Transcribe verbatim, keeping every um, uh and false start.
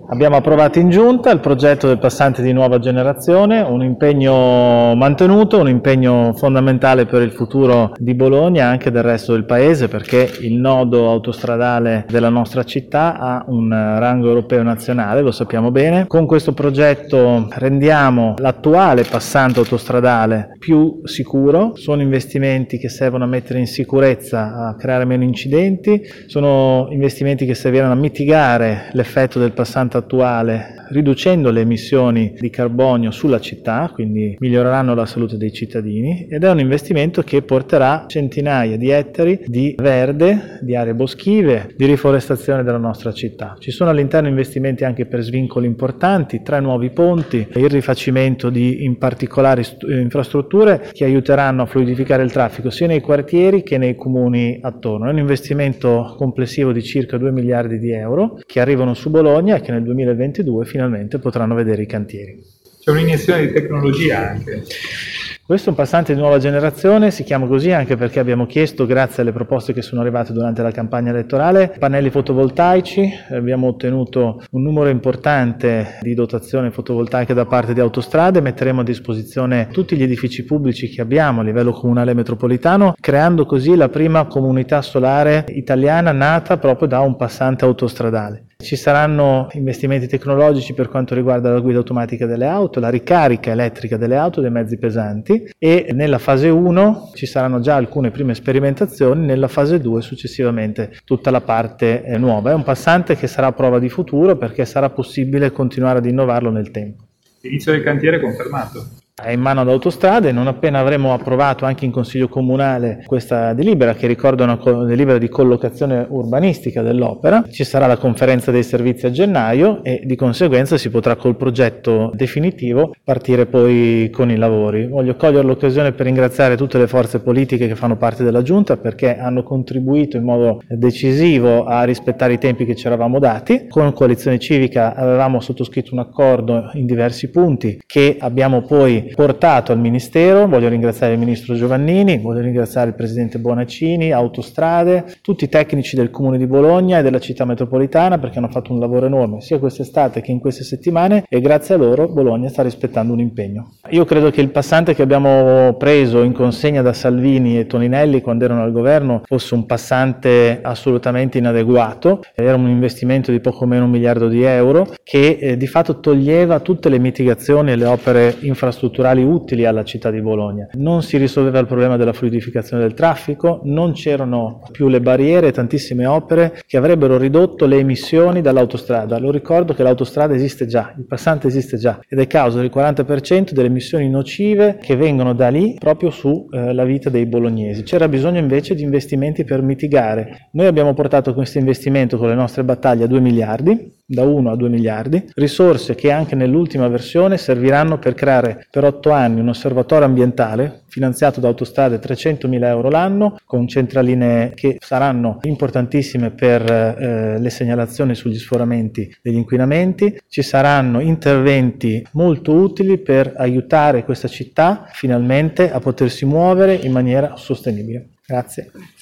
Abbiamo approvato in giunta il progetto del passante di nuova generazione, un impegno mantenuto, un impegno fondamentale per il futuro di Bologna e anche del resto del paese, perché il nodo autostradale della nostra città ha un rango europeo nazionale, lo sappiamo bene. Con questo progetto rendiamo l'attuale passante autostradale più sicuro, sono investimenti che servono a mettere in sicurezza, a creare meno incidenti, sono investimenti che serviranno a mitigare l'effetto del passante attuale riducendo le emissioni di carbonio sulla città, quindi miglioreranno la salute dei cittadini, ed è un investimento che porterà centinaia di ettari di verde, di aree boschive, di riforestazione della nostra città. Ci sono all'interno investimenti anche per svincoli importanti, tre nuovi ponti, il rifacimento di in particolari infrastrutture che aiuteranno a fluidificare il traffico sia nei quartieri che nei comuni attorno. È un investimento complessivo di circa due miliardi di euro che arrivano su Bologna e che nel duemilaventidue finalmente potranno vedere i cantieri. C'è un'iniezione di tecnologia anche. Questo è un passante di nuova generazione, si chiama così anche perché abbiamo chiesto, grazie alle proposte che sono arrivate durante la campagna elettorale, pannelli fotovoltaici, abbiamo ottenuto un numero importante di dotazione fotovoltaica da parte di Autostrade, metteremo a disposizione tutti gli edifici pubblici che abbiamo a livello comunale e metropolitano, creando così la prima comunità solare italiana nata proprio da un passante autostradale. Ci saranno investimenti tecnologici per quanto riguarda la guida automatica delle auto, la ricarica elettrica delle auto e dei mezzi pesanti, e nella fase uno ci saranno già alcune prime sperimentazioni, nella fase due successivamente tutta la parte eh, nuova. È un passante che sarà prova di futuro perché sarà possibile continuare ad innovarlo nel tempo. L'inizio del cantiere è confermato. È in mano ad Autostrade, non appena avremo approvato anche in Consiglio Comunale questa delibera, che ricorda una delibera di collocazione urbanistica dell'opera, ci sarà la conferenza dei servizi a gennaio e di conseguenza si potrà col progetto definitivo partire poi con i lavori. Voglio cogliere l'occasione per ringraziare tutte le forze politiche che fanno parte della Giunta perché hanno contribuito in modo decisivo a rispettare i tempi che ci eravamo dati. Con Coalizione Civica avevamo sottoscritto un accordo in diversi punti che abbiamo poi portato al Ministero. Voglio ringraziare il Ministro Giovannini, voglio ringraziare il Presidente Bonaccini, Autostrade, tutti i tecnici del Comune di Bologna e della città metropolitana perché hanno fatto un lavoro enorme sia quest'estate che in queste settimane e grazie a loro Bologna sta rispettando un impegno. Io credo che il passante che abbiamo preso in consegna da Salvini e Toninelli quando erano al governo fosse un passante assolutamente inadeguato, era un investimento di poco meno un miliardo di euro che eh, di fatto toglieva tutte le mitigazioni e le opere infrastrutturali utili alla città di Bologna. Non si risolveva il problema della fluidificazione del traffico, non c'erano più le barriere e tantissime opere che avrebbero ridotto le emissioni dall'autostrada. Lo ricordo che l'autostrada esiste già, il passante esiste già ed è causa del quaranta per cento delle emissioni nocive che vengono da lì proprio sulla eh, vita dei bolognesi. C'era bisogno invece di investimenti per mitigare. Noi abbiamo portato questo investimento con le nostre battaglie a due miliardi, da uno a due miliardi, risorse che anche nell'ultima versione serviranno per creare per otto anni un osservatorio ambientale finanziato da Autostrade trecentomila euro l'anno con centraline che saranno importantissime per eh, le segnalazioni sugli sforamenti degli inquinamenti. Ci saranno interventi molto utili per aiutare questa città finalmente a potersi muovere in maniera sostenibile. Grazie.